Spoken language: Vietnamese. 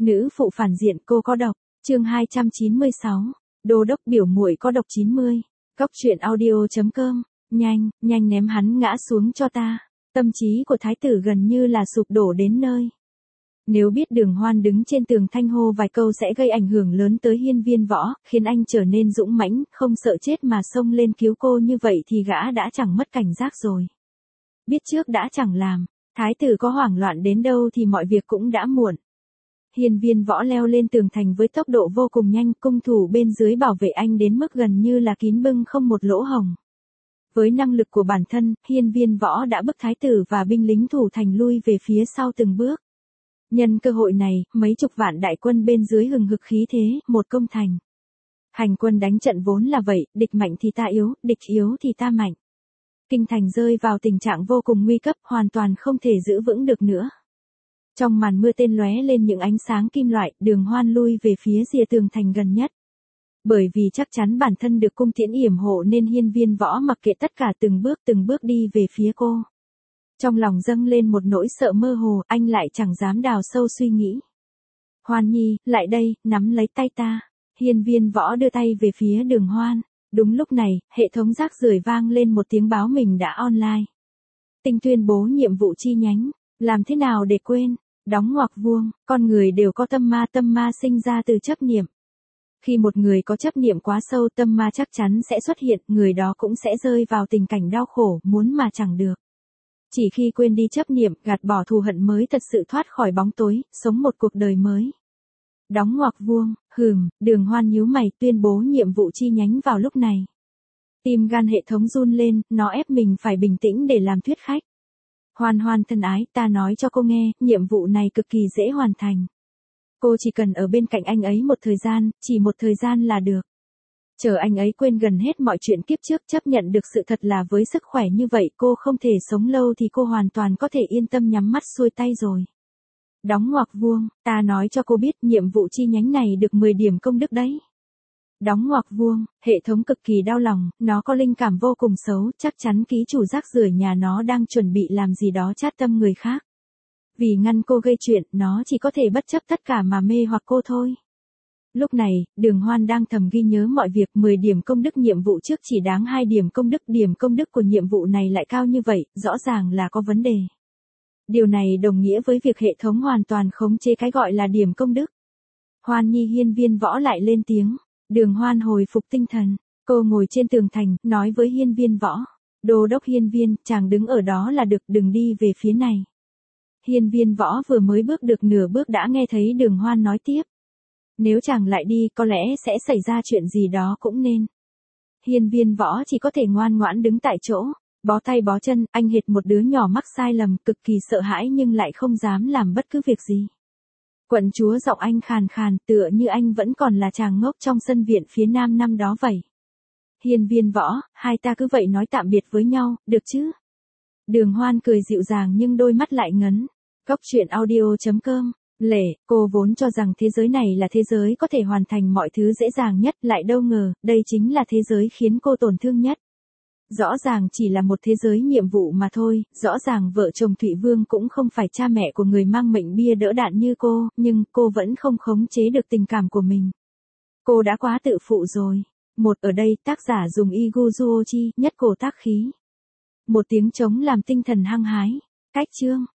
Nữ phụ phản diện cô có độc. Chương 296. Đô đốc biểu muội có độc 90. Cóc truyện audio.com. Nhanh, nhanh ném hắn ngã xuống cho ta. Tâm trí của thái tử gần như là sụp đổ đến nơi. Nếu biết Đường Hoan đứng trên tường thanh hô vài câu sẽ gây ảnh hưởng lớn tới Hiên Viên Võ, khiến anh trở nên dũng mãnh, không sợ chết mà xông lên cứu cô như vậy thì gã đã chẳng mất cảnh giác rồi. Biết trước đã chẳng làm, thái tử có hoảng loạn đến đâu thì mọi việc cũng đã muộn. Hiên Viên Võ leo lên tường thành với tốc độ vô cùng nhanh, cung thủ bên dưới bảo vệ anh đến mức gần như là kín bưng không một lỗ hổng. Với năng lực của bản thân, Hiên Viên Võ đã bức thái tử và binh lính thủ thành lui về phía sau từng bước. Nhân cơ hội này, mấy chục vạn đại quân bên dưới hừng hực khí thế, một công thành. Hành quân đánh trận vốn là vậy, địch mạnh thì ta yếu, địch yếu thì ta mạnh. Kinh thành rơi vào tình trạng vô cùng nguy cấp, hoàn toàn không thể giữ vững được nữa. Trong màn mưa tên lóe lên những ánh sáng kim loại, Đường Hoan lui về phía rìa tường thành gần nhất. Bởi vì chắc chắn bản thân được cung tiễn yểm hộ nên Hiên Viên Võ mặc kệ tất cả từng bước đi về phía cô. Trong lòng dâng lên một nỗi sợ mơ hồ, anh lại chẳng dám đào sâu suy nghĩ. Hoan Nhi, lại đây, nắm lấy tay ta. Hiên Viên Võ đưa tay về phía Đường Hoan. Đúng lúc này, hệ thống rác rưởi vang lên một tiếng báo mình đã online. Tinh tuyên bố nhiệm vụ chi nhánh. Làm thế nào để quên? Đóng ngoặc vuông, con người đều có tâm ma sinh ra từ chấp niệm. Khi một người có chấp niệm quá sâu, tâm ma chắc chắn sẽ xuất hiện, người đó cũng sẽ rơi vào tình cảnh đau khổ, muốn mà chẳng được. Chỉ khi quên đi chấp niệm, gạt bỏ thù hận mới thật sự thoát khỏi bóng tối, sống một cuộc đời mới. Đóng ngoặc vuông, Đường Hoan nhíu mày tuyên bố nhiệm vụ chi nhánh vào lúc này. Tim gan hệ thống run lên, nó ép mình phải bình tĩnh để làm thuyết khách. Hoan Hoan thân ái, ta nói cho cô nghe, nhiệm vụ này cực kỳ dễ hoàn thành. Cô chỉ cần ở bên cạnh anh ấy một thời gian, chỉ một thời gian là được. Chờ anh ấy quên gần hết mọi chuyện kiếp trước, chấp nhận được sự thật là với sức khỏe như vậy cô không thể sống lâu thì cô hoàn toàn có thể yên tâm nhắm mắt xuôi tay rồi. Đóng ngoặc vuông, ta nói cho cô biết nhiệm vụ chi nhánh này được 10 điểm công đức đấy. Đóng ngoặc vuông, hệ thống cực kỳ đau lòng, nó có linh cảm vô cùng xấu, chắc chắn ký chủ rác rưởi nhà nó đang chuẩn bị làm gì đó chát tâm người khác. Vì ngăn cô gây chuyện, nó chỉ có thể bất chấp tất cả mà mê hoặc cô thôi. Lúc này, Đường Hoan đang thầm ghi nhớ mọi việc, 10 điểm công đức nhiệm vụ trước chỉ đáng 2 điểm công đức của nhiệm vụ này lại cao như vậy, rõ ràng là có vấn đề. Điều này đồng nghĩa với việc hệ thống hoàn toàn khống chế cái gọi là điểm công đức. Hoan Nhi, Hiên Viên Võ lại lên tiếng. Đường Hoan hồi phục tinh thần, cô ngồi trên tường thành, nói với Hiên Viên Võ. Đô đốc Hiên Viên, chàng đứng ở đó là được, đừng đi về phía này. Hiên Viên Võ vừa mới bước được nửa bước đã nghe thấy Đường Hoan nói tiếp. Nếu chàng lại đi, có lẽ sẽ xảy ra chuyện gì đó cũng nên. Hiên Viên Võ chỉ có thể ngoan ngoãn đứng tại chỗ, bó tay bó chân, anh hệt một đứa nhỏ mắc sai lầm, cực kỳ sợ hãi nhưng lại không dám làm bất cứ việc gì. Quận chúa giọng anh khàn khàn, tựa như anh vẫn còn là chàng ngốc trong sân viện phía nam năm đó vậy. Hiên Viên Võ, hai ta cứ vậy nói tạm biệt với nhau, được chứ? Đường Hoan cười dịu dàng nhưng đôi mắt lại ngấn. Cóc truyện audio.com. Lệ, cô vốn cho rằng thế giới này là thế giới có thể hoàn thành mọi thứ dễ dàng nhất, lại đâu ngờ, đây chính là thế giới khiến cô tổn thương nhất. Rõ ràng chỉ là một thế giới nhiệm vụ mà thôi, rõ ràng vợ chồng Thụy Vương cũng không phải cha mẹ của người mang mệnh bia đỡ đạn như cô, nhưng cô vẫn không khống chế được tình cảm của mình. Cô đã quá tự phụ rồi. Ở đây, tác giả dùng Iguzuochi, nhất cổ tác khí. Một tiếng trống làm tinh thần hăng hái. Cách chương.